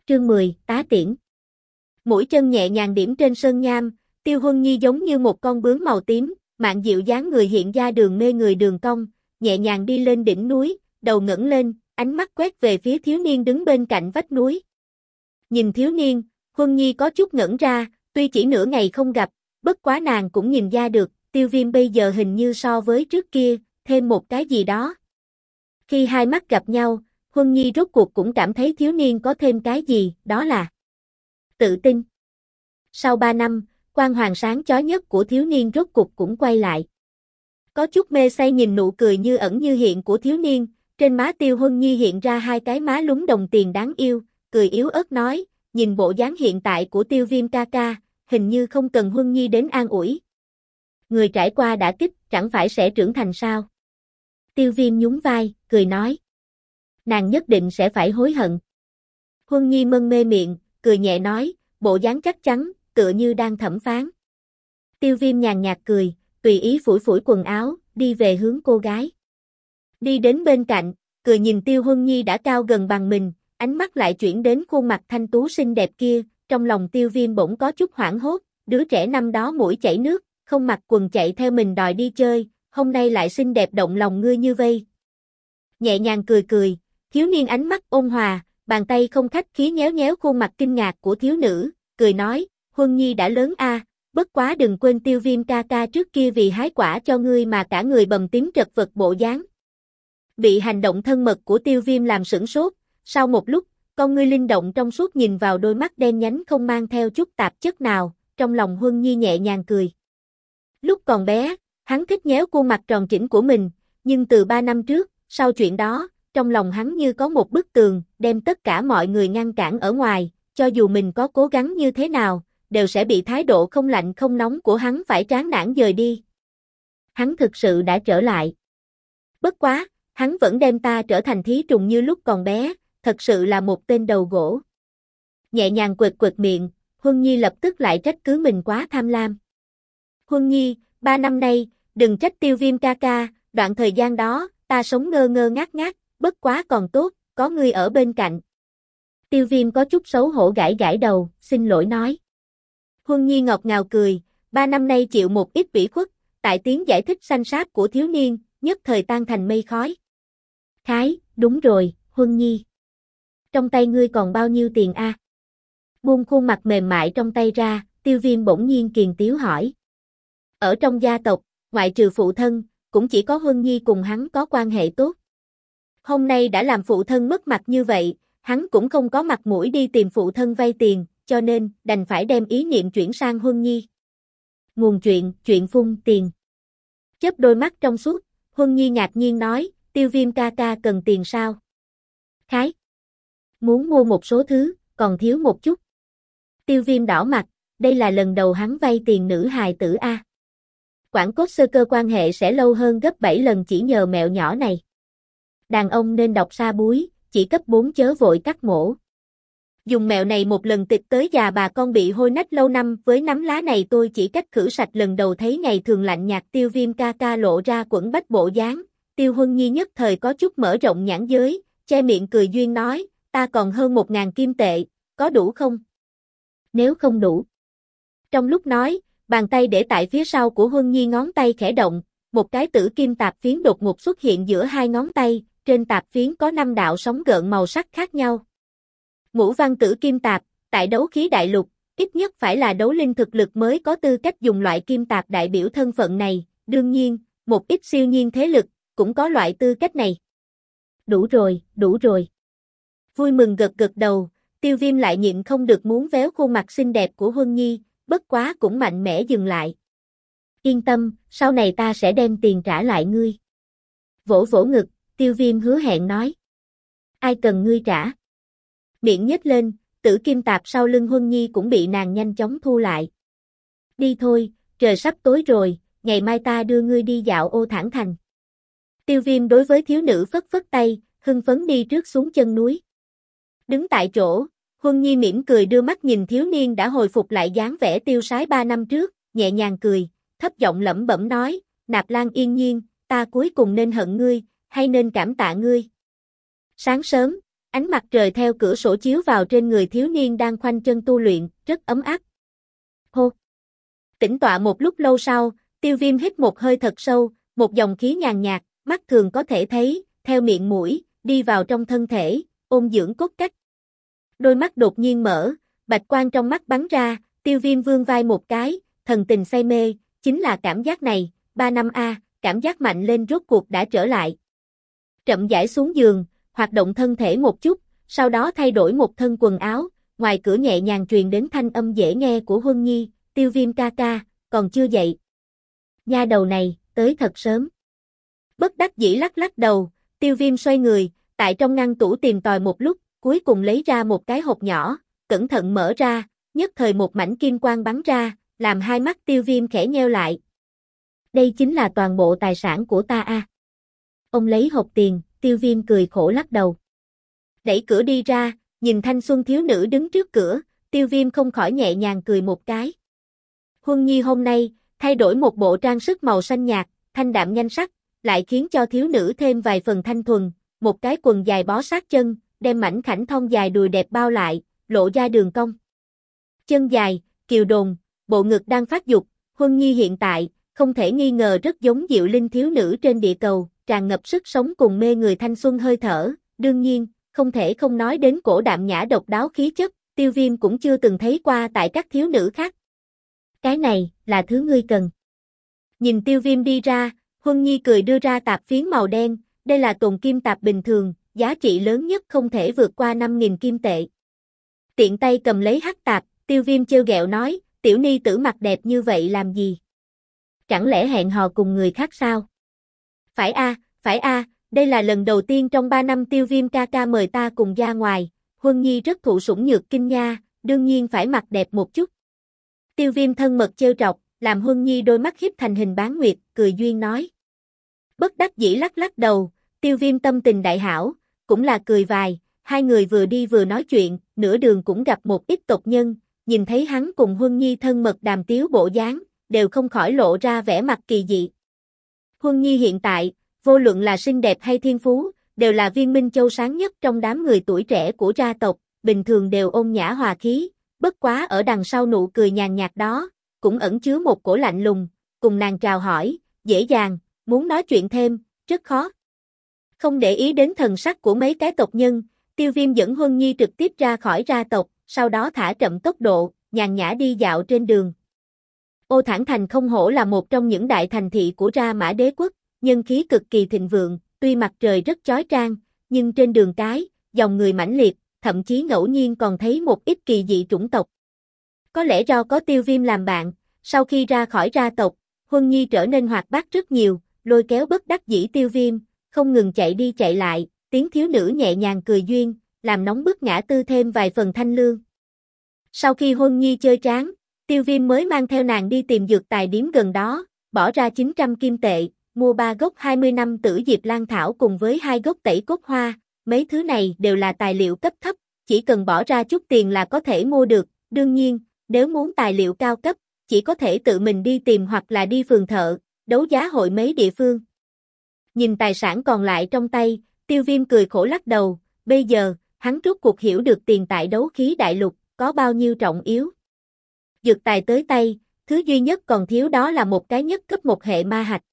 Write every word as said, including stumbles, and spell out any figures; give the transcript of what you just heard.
Chương mười, tá tiễn. Mũi chân nhẹ nhàng điểm trên sơn nham, Tiêu Huân Nhi giống như một con bướm màu tím, mạn dịu dáng người hiện ra đường mê người đường cong, nhẹ nhàng đi lên đỉnh núi, đầu ngẩng lên, ánh mắt quét về phía thiếu niên đứng bên cạnh vách núi. Nhìn thiếu niên, Huân Nhi có chút ngẩn ra, tuy chỉ nửa ngày không gặp, bất quá nàng cũng nhìn ra được, Tiêu Viêm bây giờ hình như so với trước kia, thêm một cái gì đó. Khi hai mắt gặp nhau, Huân Nhi rốt cuộc cũng cảm thấy thiếu niên có thêm cái gì, đó là tự tin. Sau ba năm, quang hoàng sáng chói nhất của thiếu niên rốt cuộc cũng quay lại. Có chút mê say nhìn nụ cười như ẩn như hiện của thiếu niên, trên má Tiêu Huân Nhi hiện ra hai cái má lúm đồng tiền đáng yêu, cười yếu ớt nói, nhìn bộ dáng hiện tại của Tiêu Viêm ca ca, hình như không cần Huân Nhi đến an ủi. Người trải qua đã kích, chẳng phải sẽ trưởng thành sao? Tiêu Viêm nhún vai, cười nói. Nàng nhất định sẽ phải hối hận. Huân Nhi mân mê miệng, cười nhẹ nói, bộ dáng chắc chắn, tựa như đang thẩm phán. Tiêu Viêm nhàn nhạt cười, tùy ý phủi phủi quần áo, đi về hướng cô gái. Đi đến bên cạnh, cười nhìn Tiêu Huân Nhi đã cao gần bằng mình, ánh mắt lại chuyển đến khuôn mặt thanh tú xinh đẹp kia, trong lòng Tiêu Viêm bỗng có chút hoảng hốt, đứa trẻ năm đó mũi chảy nước, không mặc quần chạy theo mình đòi đi chơi, hôm nay lại xinh đẹp động lòng ngươi như vây. Nhẹ nhàng cười cười, thiếu niên ánh mắt ôn hòa, bàn tay không khách khí nhéo nhéo khuôn mặt kinh ngạc của thiếu nữ, cười nói, Huân Nhi đã lớn a, bất quá đừng quên Tiêu Viêm ca ca trước kia vì hái quả cho ngươi mà cả người bầm tím trật vật bộ dáng. Bị hành động thân mật của Tiêu Viêm làm sửng sốt, sau một lúc, con ngươi linh động trong suốt nhìn vào đôi mắt đen nhánh không mang theo chút tạp chất nào, trong lòng Huân Nhi nhẹ nhàng cười. Lúc còn bé, hắn thích nhéo khuôn mặt tròn trĩnh của mình, nhưng từ ba năm trước, sau chuyện đó, trong lòng hắn như có một bức tường, đem tất cả mọi người ngăn cản ở ngoài, cho dù mình có cố gắng như thế nào, đều sẽ bị thái độ không lạnh không nóng của hắn phải tráng nản dời đi. Hắn thực sự đã trở lại. Bất quá, hắn vẫn đem ta trở thành thí trùng như lúc còn bé, thật sự là một tên đầu gỗ. Nhẹ nhàng quệt quệt miệng, Huân Nhi lập tức lại trách cứ mình quá tham lam. Huân Nhi, ba năm nay, đừng trách Tiêu Viêm ca ca, đoạn thời gian đó, ta sống ngơ ngơ ngác ngác, bất quá còn tốt, có ngươi ở bên cạnh. Tiêu Viêm có chút xấu hổ gãi gãi đầu, xin lỗi nói. Huân Nhi ngọt ngào cười, ba năm nay chịu một ít ủy khuất, tại tiếng giải thích xanh sáp của thiếu niên, nhất thời tan thành mây khói. Khái, đúng rồi, Huân Nhi. Trong tay ngươi còn bao nhiêu tiền a? À? Buông khuôn mặt mềm mại trong tay ra, Tiêu Viêm bỗng nhiên kiền tiếu hỏi. Ở trong gia tộc, ngoại trừ phụ thân, cũng chỉ có Huân Nhi cùng hắn có quan hệ tốt. Hôm nay đã làm phụ thân mất mặt như vậy, hắn cũng không có mặt mũi đi tìm phụ thân vay tiền, cho nên đành phải đem ý niệm chuyển sang Huân Nhi. Nguồn chuyện, chuyện phun tiền. Chớp đôi mắt trong suốt, Huân Nhi ngạc nhiên nói, Tiêu Viêm ca ca cần tiền sao? Khái. Muốn mua một số thứ, còn thiếu một chút. Tiêu Viêm đỏ mặt, đây là lần đầu hắn vay tiền nữ hài tử A. Quảng cốt sơ cơ quan hệ sẽ lâu hơn gấp bảy lần chỉ nhờ mẹo nhỏ này. Đàn ông nên đọc sa búi, chỉ cấp bốn chớ vội cắt mổ. Dùng mẹo này một lần tịch tới già bà con bị hôi nách lâu năm, với nắm lá này tôi chỉ cách khử sạch lần đầu thấy ngày thường lạnh nhạt. Tiêu Viêm ca ca lộ ra quẫn bách bộ dáng, Tiêu Huân Nhi nhất thời có chút mở rộng nhãn giới, che miệng cười duyên nói, ta còn hơn một ngàn kim tệ, có đủ không? Nếu không đủ. Trong lúc nói, bàn tay để tại phía sau của Huân Nhi ngón tay khẽ động, một cái tử kim tạp phiến đột ngột xuất hiện giữa hai ngón tay, trên tạp phiến có năm đạo sóng gợn màu sắc khác nhau. Ngũ văn tử kim tạp, tại đấu khí đại lục, ít nhất phải là đấu linh thực lực mới có tư cách dùng loại kim tạp đại biểu thân phận này, đương nhiên, một ít siêu nhiên thế lực, cũng có loại tư cách này. Đủ rồi, đủ rồi. Vui mừng gật gật đầu, Tiêu Viêm lại nhịn không được muốn véo khuôn mặt xinh đẹp của Huân Nhi, bất quá cũng mạnh mẽ dừng lại. Yên tâm, sau này ta sẽ đem tiền trả lại ngươi. Vỗ vỗ ngực, Tiêu Viêm hứa hẹn nói. Ai cần ngươi trả? Miệng nhếch lên, tử kim tạp sau lưng Huân Nhi cũng bị nàng nhanh chóng thu lại. Đi thôi, trời sắp tối rồi, ngày mai ta đưa ngươi đi dạo ô Thản Thành. Tiêu Viêm đối với thiếu nữ phất phất tay, hưng phấn đi trước xuống chân núi. Đứng tại chỗ, Huân Nhi mỉm cười đưa mắt nhìn thiếu niên đã hồi phục lại dáng vẻ tiêu sái ba năm trước, nhẹ nhàng cười, thấp giọng lẩm bẩm nói, Nạp Lan yên nhiên, ta cuối cùng nên hận ngươi, hay nên cảm tạ ngươi. Sáng sớm, Ánh mặt trời theo cửa sổ chiếu vào trên người thiếu niên đang khoanh chân tu luyện, rất ấm áp. Hô! Tĩnh tọa một lúc lâu sau, Tiêu Viêm hít một hơi thật sâu, một dòng khí nhàn nhạt, mắt thường có thể thấy, theo miệng mũi, đi vào trong thân thể, ôn dưỡng cốt cách. Đôi mắt đột nhiên mở, bạch quang trong mắt bắn ra, Tiêu Viêm vươn vai một cái, thần tình say mê, chính là cảm giác này, ba năm a, cảm giác mạnh lên rốt cuộc đã trở lại. Chậm rãi xuống giường, hoạt động thân thể một chút, sau đó thay đổi một thân quần áo, ngoài cửa nhẹ nhàng truyền đến thanh âm dễ nghe của Huân Nhi, Tiêu Viêm ca ca, còn chưa dậy. Nha đầu này, tới thật sớm. Bất đắc dĩ lắc lắc đầu, Tiêu Viêm xoay người, tại trong ngăn tủ tìm tòi một lúc, cuối cùng lấy ra một cái hộp nhỏ, cẩn thận mở ra, nhất thời một mảnh kim quang bắn ra, làm hai mắt Tiêu Viêm khẽ nheo lại. Đây chính là toàn bộ tài sản của ta a. À. Ông lấy hộp tiền, Tiêu Viêm cười khổ lắc đầu. Đẩy cửa đi ra, nhìn thanh xuân thiếu nữ đứng trước cửa, Tiêu Viêm không khỏi nhẹ nhàng cười một cái. Huân Nhi hôm nay, thay đổi một bộ trang sức màu xanh nhạt, thanh đạm nhanh sắc, lại khiến cho thiếu nữ thêm vài phần thanh thuần, một cái quần dài bó sát chân, đem mảnh khảnh thon dài đùi đẹp bao lại, lộ ra đường cong. Chân dài, kiều đồn, bộ ngực đang phát dục, Huân Nhi hiện tại, không thể nghi ngờ rất giống Diệu Linh thiếu nữ trên địa cầu, tràn ngập sức sống cùng mê người thanh xuân hơi thở, đương nhiên, không thể không nói đến cổ đạm nhã độc đáo khí chất, Tiêu Viêm cũng chưa từng thấy qua tại các thiếu nữ khác. Cái này, là thứ ngươi cần. Nhìn Tiêu Viêm đi ra, Huân Nhi cười đưa ra tạp phiến màu đen, đây là tồn kim tạp bình thường, giá trị lớn nhất không thể vượt qua năm nghìn kim tệ. Tiện tay cầm lấy hắc tạp, Tiêu Viêm trêu ghẹo nói, tiểu ni tử mặt đẹp như vậy làm gì? Chẳng lẽ hẹn hò cùng người khác sao? Phải a, phải a, đây là lần đầu tiên trong ba năm Tiêu Viêm ca ca mời ta cùng ra ngoài, Huân Nhi rất thụ sủng nhược kinh nha, đương nhiên phải mặt đẹp một chút. Tiêu Viêm thân mật trêu trọc, làm Huân Nhi đôi mắt hiếp thành hình bán nguyệt, cười duyên nói. Bất đắc dĩ lắc lắc đầu, Tiêu Viêm tâm tình đại hảo, cũng là cười vài, hai người vừa đi vừa nói chuyện, nửa đường cũng gặp một ít tộc nhân, nhìn thấy hắn cùng Huân Nhi thân mật đàm tiếu bộ dáng, đều không khỏi lộ ra vẻ mặt kỳ dị. Huân Nhi hiện tại, vô luận là xinh đẹp hay thiên phú, đều là viên minh châu sáng nhất trong đám người tuổi trẻ của gia tộc, bình thường đều ôn nhã hòa khí, bất quá ở đằng sau nụ cười nhàn nhạt đó, cũng ẩn chứa một cổ lạnh lùng, cùng nàng chào hỏi, dễ dàng, muốn nói chuyện thêm, rất khó. Không để ý đến thần sắc của mấy cái tộc nhân, Tiêu Viêm dẫn Huân Nhi trực tiếp ra khỏi gia tộc, sau đó thả chậm tốc độ, nhàn nhã đi dạo trên đường. Ô Thản Thành không hổ là một trong những đại thành thị của Ra Mã Đế quốc, nhân khí cực kỳ thịnh vượng, tuy mặt trời rất chói chang, nhưng trên đường cái, dòng người mãnh liệt, thậm chí ngẫu nhiên còn thấy một ít kỳ dị chủng tộc. Có lẽ do có Tiêu Viêm làm bạn, sau khi ra khỏi gia tộc, Huân Nhi trở nên hoạt bát rất nhiều, lôi kéo bất đắc dĩ Tiêu Viêm, không ngừng chạy đi chạy lại, tiếng thiếu nữ nhẹ nhàng cười duyên, làm nóng bức ngã tư thêm vài phần thanh lương. Sau khi Huân Nhi chơi chán, Tiêu Viêm mới mang theo nàng đi tìm dược tài điếm gần đó, bỏ ra chín trăm kim tệ, mua ba gốc hai mươi năm tử diệp lan thảo cùng với hai gốc tẩy cốt hoa, mấy thứ này đều là tài liệu cấp thấp, chỉ cần bỏ ra chút tiền là có thể mua được, đương nhiên, nếu muốn tài liệu cao cấp, chỉ có thể tự mình đi tìm hoặc là đi phường thợ, đấu giá hội mấy địa phương. Nhìn tài sản còn lại trong tay, Tiêu Viêm cười khổ lắc đầu, bây giờ, hắn rốt cuộc hiểu được tiền tại đấu khí đại lục, có bao nhiêu trọng yếu. Dược tài tới tay, thứ duy nhất còn thiếu đó là một cái nhất cấp một hệ ma hạch.